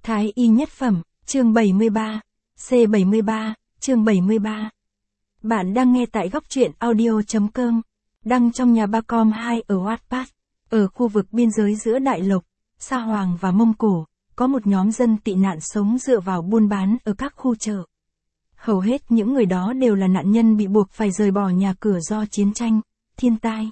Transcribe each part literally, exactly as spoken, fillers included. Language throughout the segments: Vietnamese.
Thái y nhất phẩm, chương bảy mươi ba, C bảy mươi ba, chương bảy mươi ba. Bạn đang nghe tại góc truyện audio.com, đăng trong nhà ba com hai ở Wattpad. Ở khu vực biên giới giữa Đại Lộc, Sa Hoàng và Mông Cổ, có một nhóm dân tị nạn sống dựa vào buôn bán ở các khu chợ. Hầu hết những người đó đều là nạn nhân bị buộc phải rời bỏ nhà cửa do chiến tranh, thiên tai.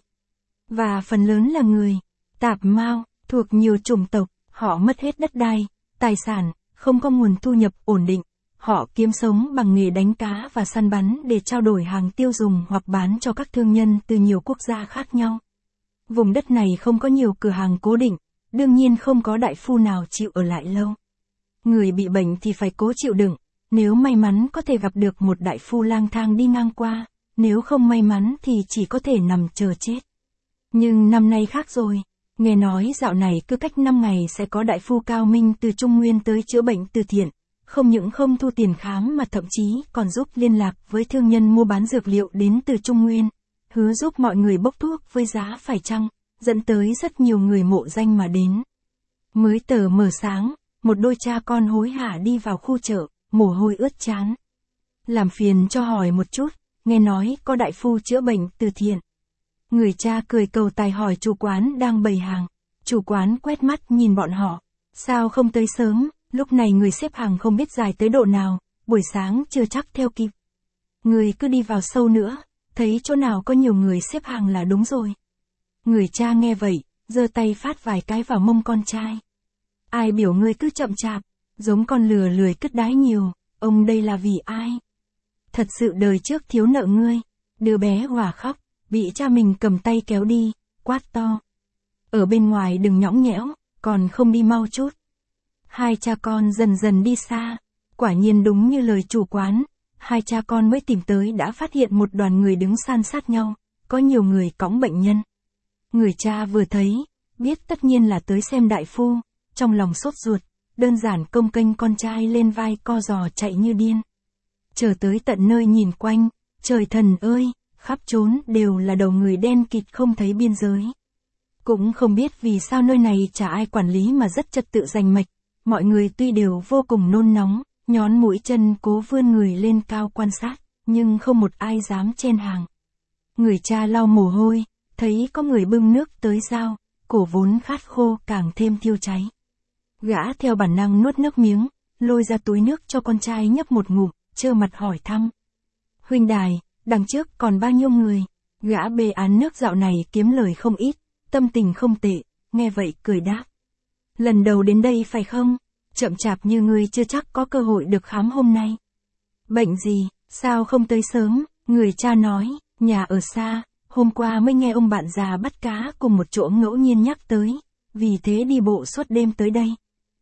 Và phần lớn là người Tạp Mao, thuộc nhiều chủng tộc, họ mất hết đất đai, tài sản, không có nguồn thu nhập ổn định. Họ kiếm sống bằng nghề đánh cá và săn bắn để trao đổi hàng tiêu dùng hoặc bán cho các thương nhân từ nhiều quốc gia khác nhau. Vùng đất này không có nhiều cửa hàng cố định, đương nhiên không có đại phu nào chịu ở lại lâu. Người bị bệnh thì phải cố chịu đựng, nếu may mắn có thể gặp được một đại phu lang thang đi ngang qua, nếu không may mắn thì chỉ có thể nằm chờ chết. Nhưng năm nay khác rồi, nghe nói dạo này cứ cách năm ngày sẽ có đại phu cao minh từ Trung Nguyên tới chữa bệnh từ thiện. Không những không thu tiền khám mà thậm chí còn giúp liên lạc với thương nhân mua bán dược liệu đến từ Trung Nguyên, hứa giúp mọi người bốc thuốc với giá phải chăng, dẫn tới rất nhiều người mộ danh mà đến. Mới tờ mờ sáng, một đôi cha con hối hả đi vào khu chợ, mồ hôi ướt trán. Làm phiền cho hỏi một chút, nghe nói có đại phu chữa bệnh từ thiện. Người cha cười cầu tài hỏi chủ quán đang bày hàng. Chủ quán quét mắt nhìn bọn họ, sao không tới sớm? Lúc này người xếp hàng không biết dài tới độ nào, buổi sáng chưa chắc theo kịp. Người cứ đi vào sâu nữa, thấy chỗ nào có nhiều người xếp hàng là đúng rồi. Người cha nghe vậy, giơ tay phát vài cái vào mông con trai. Ai biểu ngươi cứ chậm chạp, giống con lừa lười cứt đái nhiều, ông đây là vì ai? Thật sự đời trước thiếu nợ ngươi. Đứa bé òa khóc, bị cha mình cầm tay kéo đi, quát to. Ở bên ngoài đừng nhõng nhẽo, còn không đi mau chút. Hai cha con dần dần đi xa, quả nhiên đúng như lời chủ quán, hai cha con mới tìm tới đã phát hiện một đoàn người đứng san sát nhau, có nhiều người cõng bệnh nhân. Người cha vừa thấy, biết tất nhiên là tới xem đại phu, trong lòng sốt ruột, đơn giản công kênh con trai lên vai co giò chạy như điên. Chờ tới tận nơi nhìn quanh, trời thần ơi, khắp chốn đều là đầu người đen kịt không thấy biên giới. Cũng không biết vì sao nơi này chả ai quản lý mà rất trật tự rành mạch. Mọi người tuy đều vô cùng nôn nóng, nhón mũi chân cố vươn người lên cao quan sát, nhưng không một ai dám chen hàng. Người cha lau mồ hôi, thấy có người bưng nước tới giao, cổ vốn khát khô càng thêm thiêu cháy. Gã theo bản năng nuốt nước miếng, lôi ra túi nước cho con trai nhấp một ngụm, trơ mặt hỏi thăm. Huynh đài, đằng trước còn bao nhiêu người? Gã bê án nước dạo này kiếm lời không ít, tâm tình không tệ, nghe vậy cười đáp. Lần đầu đến đây phải không? Chậm chạp như ngươi chưa chắc có cơ hội được khám hôm nay. Bệnh gì, sao không tới sớm? Người cha nói, nhà ở xa, hôm qua mới nghe ông bạn già bắt cá cùng một chỗ ngẫu nhiên nhắc tới, vì thế đi bộ suốt đêm tới đây.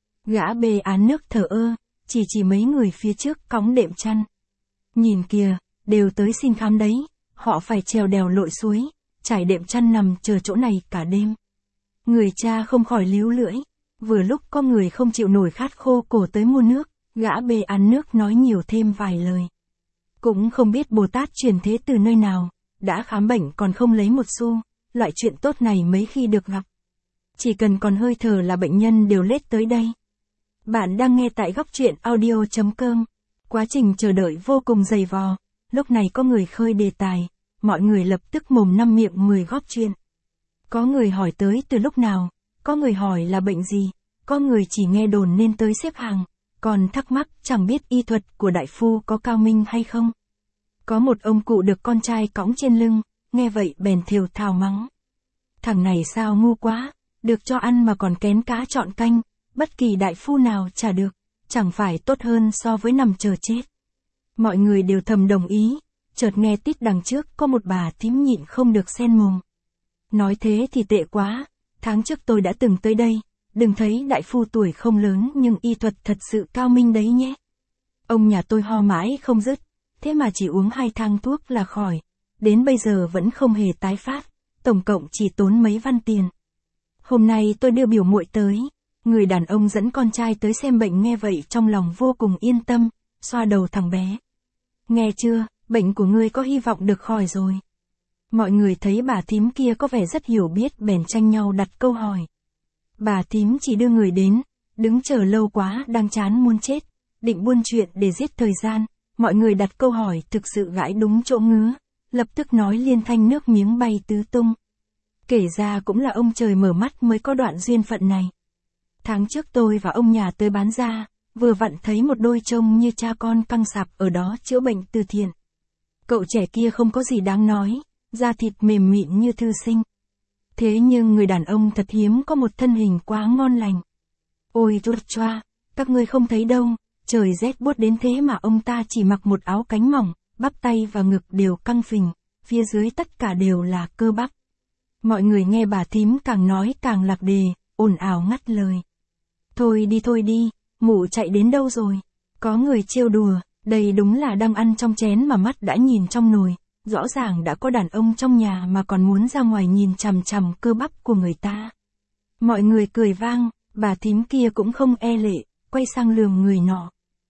Gã bê án nước thở ơ, chỉ chỉ mấy người phía trước cõng đệm chăn. Nhìn kìa, đều tới xin khám đấy, họ phải trèo đèo lội suối, trải đệm chăn nằm chờ chỗ này cả đêm. Người cha không khỏi líu lưỡi. Vừa lúc có người không chịu nổi khát khô cổ tới mua nước, gã bê án nước nói nhiều thêm vài lời. Cũng không biết Bồ Tát truyền thế từ nơi nào, đã khám bệnh còn không lấy một xu, loại chuyện tốt này mấy khi được gặp. Chỉ cần còn hơi thở là bệnh nhân đều lết tới đây. Bạn đang nghe tại góc truyện audio.com. Quá trình chờ đợi vô cùng dày vò, lúc này có người khơi đề tài, mọi người lập tức mồm năm miệng mười góp chuyện. Có người hỏi tới từ lúc nào, có người hỏi là bệnh gì, có người chỉ nghe đồn nên tới xếp hàng, còn thắc mắc chẳng biết y thuật của đại phu có cao minh hay không. Có một ông cụ được con trai cõng trên lưng, nghe vậy bèn thều thào mắng. Thằng này sao ngu quá, được cho ăn mà còn kén cá chọn canh, bất kỳ đại phu nào chả được, chẳng phải tốt hơn so với nằm chờ chết. Mọi người đều thầm đồng ý, chợt nghe tít đằng trước có một bà thím nhịn không được sen mồm. Nói thế thì tệ quá. Tháng trước tôi đã từng tới đây, đừng thấy đại phu tuổi không lớn nhưng y thuật thật sự cao minh đấy nhé. Ông nhà tôi ho mãi không dứt, thế mà chỉ uống hai thang thuốc là khỏi, đến bây giờ vẫn không hề tái phát, tổng cộng chỉ tốn mấy văn tiền. Hôm nay tôi đưa biểu muội tới, người đàn ông dẫn con trai tới xem bệnh nghe vậy trong lòng vô cùng yên tâm, xoa đầu thằng bé. Nghe chưa, bệnh của ngươi có hy vọng được khỏi rồi. Mọi người thấy bà thím kia có vẻ rất hiểu biết bèn tranh nhau đặt câu hỏi. Bà thím chỉ đưa người đến, Đứng chờ lâu quá đang chán muốn chết, định buôn chuyện để giết thời gian, mọi người đặt câu hỏi thực sự gãi đúng chỗ ngứa, lập tức nói liên thanh nước miếng bay tứ tung. Kể ra cũng là ông trời mở mắt mới có đoạn duyên phận này. Tháng trước tôi và ông nhà tới bán ra, vừa vặn thấy một đôi trông như cha con căng sạp ở đó chữa bệnh từ thiện. Cậu trẻ kia không có gì đáng nói, da thịt mềm mịn như thư sinh. Thế nhưng người đàn ông thật hiếm có một thân hình quá ngon lành. Ôi rút choa, các ngươi không thấy đâu, trời rét buốt đến thế mà ông ta chỉ mặc một áo cánh mỏng, bắp tay và ngực đều căng phình, phía dưới tất cả đều là cơ bắp. Mọi người nghe bà thím càng nói càng lạc đề, ồn ào ngắt lời. Thôi đi thôi đi, mụ chạy đến đâu rồi? Có người trêu đùa, đây đúng là đang ăn trong chén mà mắt đã nhìn trong nồi, rõ ràng đã có đàn ông trong nhà mà còn muốn ra ngoài nhìn chằm chằm cơ bắp của người ta. Mọi người cười vang, bà thím kia cũng không e lệ, quay sang lườm người nọ.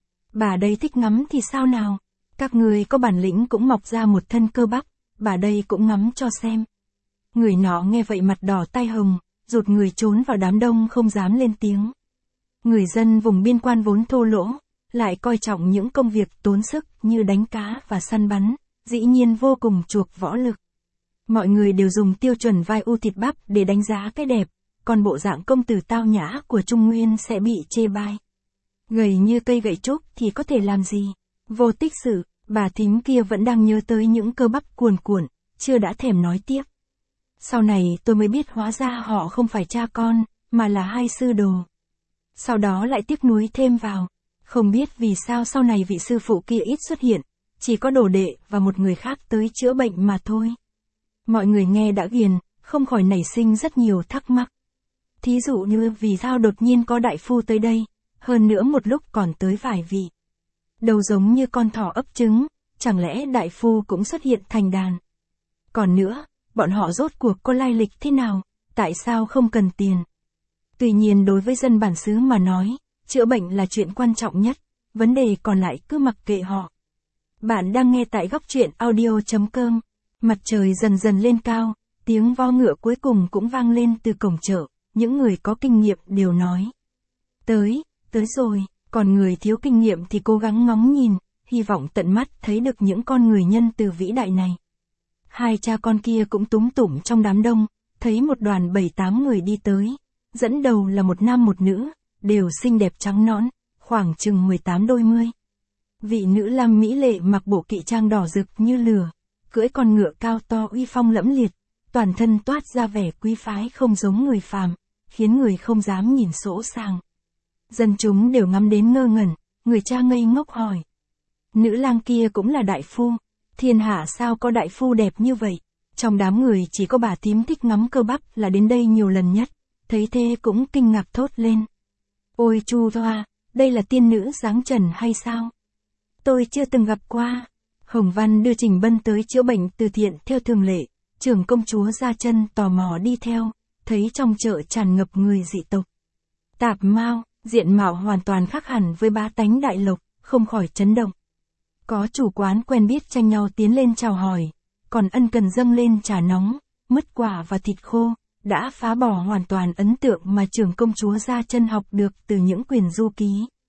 Bà đây thích ngắm thì sao nào? Các người có bản lĩnh cũng mọc ra một thân cơ bắp, bà đây cũng ngắm cho xem. Người nọ nghe vậy mặt đỏ tai hồng, rụt người trốn vào đám đông không dám lên tiếng. Người dân vùng biên quan vốn thô lỗ, lại coi trọng những công việc tốn sức như đánh cá và săn bắn, dĩ nhiên vô cùng chuộc võ lực. Mọi người đều dùng tiêu chuẩn vai u thịt bắp để đánh giá cái đẹp, còn bộ dạng công tử tao nhã của Trung Nguyên sẽ bị chê bai. Gầy như cây gậy trúc thì có thể làm gì? Vô tích sự, bà thím kia vẫn đang nhớ tới những cơ bắp cuồn cuộn, chưa đã thèm nói tiếp. Sau này tôi mới biết hóa ra họ không phải cha con, mà là hai sư đồ. Sau đó lại tiếc nuối thêm vào, không biết vì sao sau này vị sư phụ kia ít xuất hiện, chỉ có đồ đệ và một người khác tới chữa bệnh mà thôi. Mọi người nghe đã ghiền, không khỏi nảy sinh rất nhiều thắc mắc. Thí dụ như vì sao đột nhiên có đại phu tới đây, hơn nữa một lúc còn tới vài vị. Đầu giống như con thỏ ấp trứng, chẳng lẽ đại phu cũng xuất hiện thành đàn. Còn nữa, bọn họ rốt cuộc có lai lịch thế nào, tại sao không cần tiền. Tuy nhiên đối với dân bản xứ mà nói, chữa bệnh là chuyện quan trọng nhất, vấn đề còn lại cứ mặc kệ họ. Bạn đang nghe tại góc truyện audio chấm com. Mặt trời dần dần lên cao, tiếng vo ngựa cuối cùng cũng vang lên từ cổng chợ, những người có kinh nghiệm đều nói. Tới, tới rồi, còn người thiếu kinh nghiệm thì cố gắng ngóng nhìn, hy vọng tận mắt thấy được những con người nhân từ vĩ đại này. Hai cha con kia cũng túm tủm trong đám đông, thấy một đoàn bảy tám người đi tới, dẫn đầu là một nam một nữ, đều xinh đẹp trắng nõn, khoảng chừng mười tám đôi mươi. Vị nữ lam mỹ lệ mặc bộ kỵ trang đỏ rực như lửa, cưỡi con ngựa cao to uy phong lẫm liệt, toàn thân toát ra vẻ quý phái không giống người phàm, khiến người không dám nhìn sỗ sàng. Dân chúng đều ngắm đến ngơ ngẩn, người cha ngây ngốc hỏi. Nữ lang kia cũng là đại phu, thiên hạ sao có đại phu đẹp như vậy? Trong đám người chỉ có bà thím thích ngắm cơ bắp là đến đây nhiều lần nhất, thấy thế cũng kinh ngạc thốt lên. Ôi chu toa, đây là tiên nữ dáng trần hay sao? Tôi chưa từng gặp qua. Hồng Văn đưa Trình Bân tới chữa bệnh từ thiện theo thường lệ, trưởng công chúa Gia Chân tò mò đi theo, thấy trong chợ tràn ngập người dị tộc. Tạp Mao, diện mạo hoàn toàn khác hẳn với bá tánh Đại Lộc, không khỏi chấn động. Có chủ quán quen biết tranh nhau tiến lên chào hỏi, còn ân cần dâng lên trà nóng, mứt quả và thịt khô, đã phá bỏ hoàn toàn ấn tượng mà trưởng công chúa Gia Chân học được từ những quyển du ký.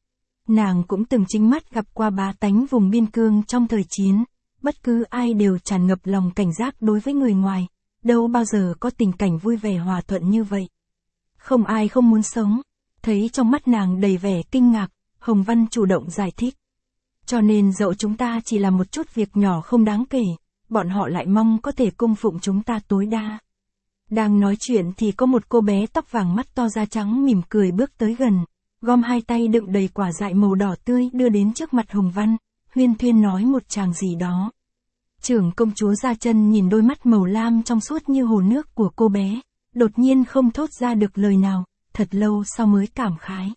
Nàng cũng từng chính mắt gặp qua bá tánh vùng biên cương trong thời chiến, bất cứ ai đều tràn ngập lòng cảnh giác đối với người ngoài, đâu bao giờ có tình cảnh vui vẻ hòa thuận như vậy. Không ai không muốn sống, thấy trong mắt nàng đầy vẻ kinh ngạc, Hồng Văn chủ động giải thích. Cho nên dẫu chúng ta chỉ làm một chút việc nhỏ không đáng kể, bọn họ lại mong có thể cung phụng chúng ta tối đa. Đang nói chuyện thì có một cô bé tóc vàng mắt to da trắng mỉm cười bước tới gần, gom hai tay đựng đầy quả dại màu đỏ tươi đưa đến trước mặt Hồng Văn, huyên thuyên nói một tràng gì đó. Trưởng công chúa Gia Chân nhìn đôi mắt màu lam trong suốt như hồ nước của cô bé, đột nhiên không thốt ra được lời nào, thật lâu sau mới cảm khái.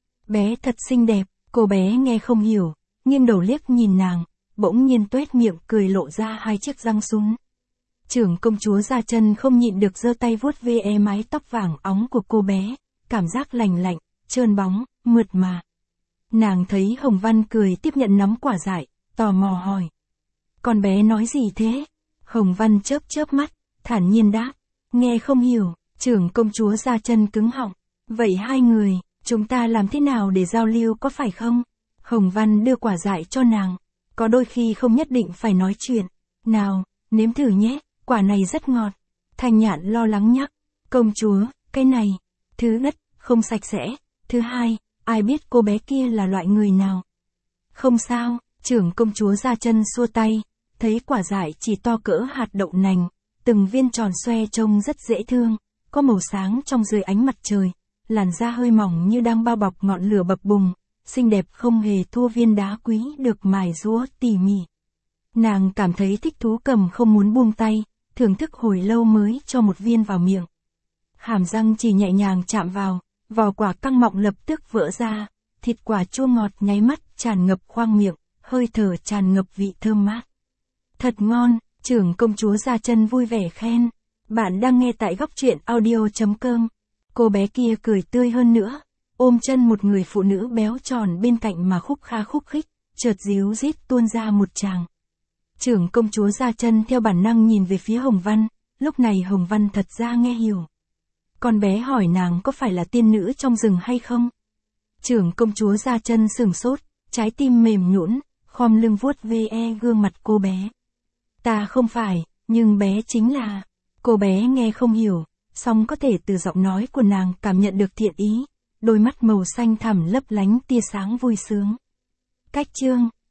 Bé thật xinh đẹp, cô bé nghe không hiểu, nghiêng đầu liếc nhìn nàng, bỗng nhiên tuét miệng cười lộ ra hai chiếc răng sún. Trưởng công chúa Gia Chân không nhịn được giơ tay vuốt ve mái tóc vàng óng của cô bé, cảm giác lành lạnh, trơn bóng, mượt mà. Nàng thấy Hồng Văn cười tiếp nhận nắm quả dại, tò mò hỏi. Con bé nói gì thế? Hồng Văn chớp chớp mắt, thản nhiên đáp. Nghe không hiểu, trưởng công chúa Gia Chân cứng họng. Vậy hai người, Chúng ta làm thế nào để giao lưu có phải không? Hồng Văn đưa quả dại cho nàng. Có đôi khi không nhất định phải nói chuyện. Nào, nếm thử nhé, quả này rất ngọt. Thanh Nhạn lo lắng nhắc. Công chúa, cái này. Thứ nhất, không sạch sẽ. Thứ hai, ai biết cô bé kia là loại người nào. Không sao, trưởng công chúa ra chân xua tay. Thấy quả dại chỉ to cỡ hạt đậu nành. Từng viên tròn xoe trông rất dễ thương. Có màu sáng trong dưới ánh mặt trời. Làn da hơi mỏng như đang bao bọc ngọn lửa bập bùng. Xinh đẹp không hề thua viên đá quý được mài rũa tỉ mỉ. Nàng cảm thấy thích thú cầm không muốn buông tay, thưởng thức hồi lâu mới cho một viên vào miệng. Hàm răng chỉ nhẹ nhàng chạm vào, vỏ quả căng mọng lập tức vỡ ra, thịt quả chua ngọt nháy mắt tràn ngập khoang miệng, hơi thở tràn ngập vị thơm mát. Thật ngon, trưởng công chúa Gia Chân vui vẻ khen. Bạn đang nghe tại góc truyện audio chấm com. Cô bé kia cười tươi hơn nữa, ôm chân một người phụ nữ béo tròn bên cạnh mà khúc kha khúc khích, chợt díu dít tuôn ra một tràng. Trưởng công chúa Gia Chân theo bản năng nhìn về phía Hồng Văn, lúc này Hồng Văn thật ra nghe hiểu. Con bé hỏi nàng có phải là tiên nữ trong rừng hay không? Trưởng công chúa Gia Chân sửng sốt, trái tim mềm nhũn, khom lưng vuốt ve gương mặt cô bé. Ta không phải, nhưng bé chính là... Cô bé nghe không hiểu, song có thể từ giọng nói của nàng cảm nhận được thiện ý, đôi mắt màu xanh thẳm lấp lánh tia sáng vui sướng. Cách chương